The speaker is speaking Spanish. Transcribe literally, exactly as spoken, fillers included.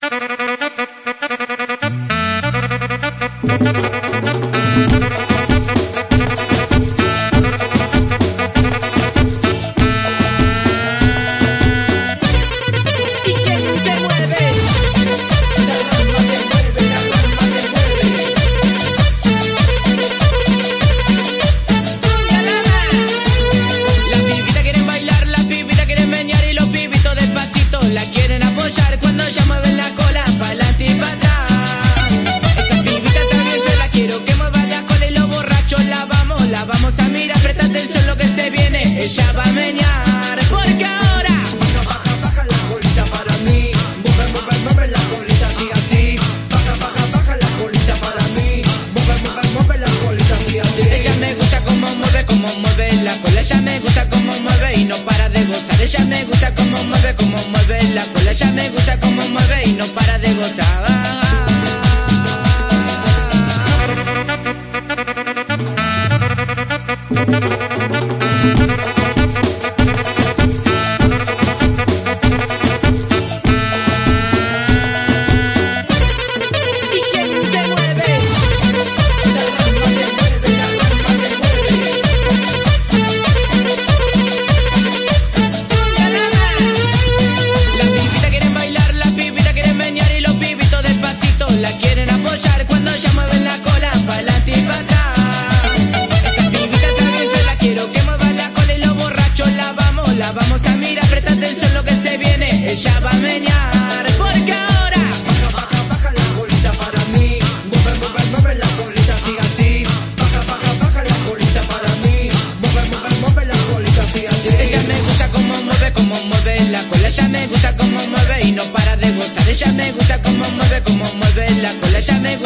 Ella va a menear, porque ahora baja, baja, baja la colita para mí. Mueve, mueve, mueve la colita así, así. Baja, baja, baja la colita para mí. Mueve, mueve, mueve la colita así, así. Ella me gusta como mueve, como mueve la cola. Ella me gusta como mueve y no para de gozar. Ella me gusta como mueve, como mueve la cola. Ella me gusta como mueve y no para de gozar. Vamos a mirar, presta atención lo que se viene. Ella va a menear, porque ahora baja, baja, baja la colita para mí. Mueve, mueve, mueve la colita así, así. Baja, baja, baja la colita para mí. Mueve, mueve, mueve la colita así, así. Ella me gusta como mueve, como mueve la cola. Ella me gusta como mueve y no para de gozar. Ella me gusta como mueve, como mueve la cola. Ella me gusta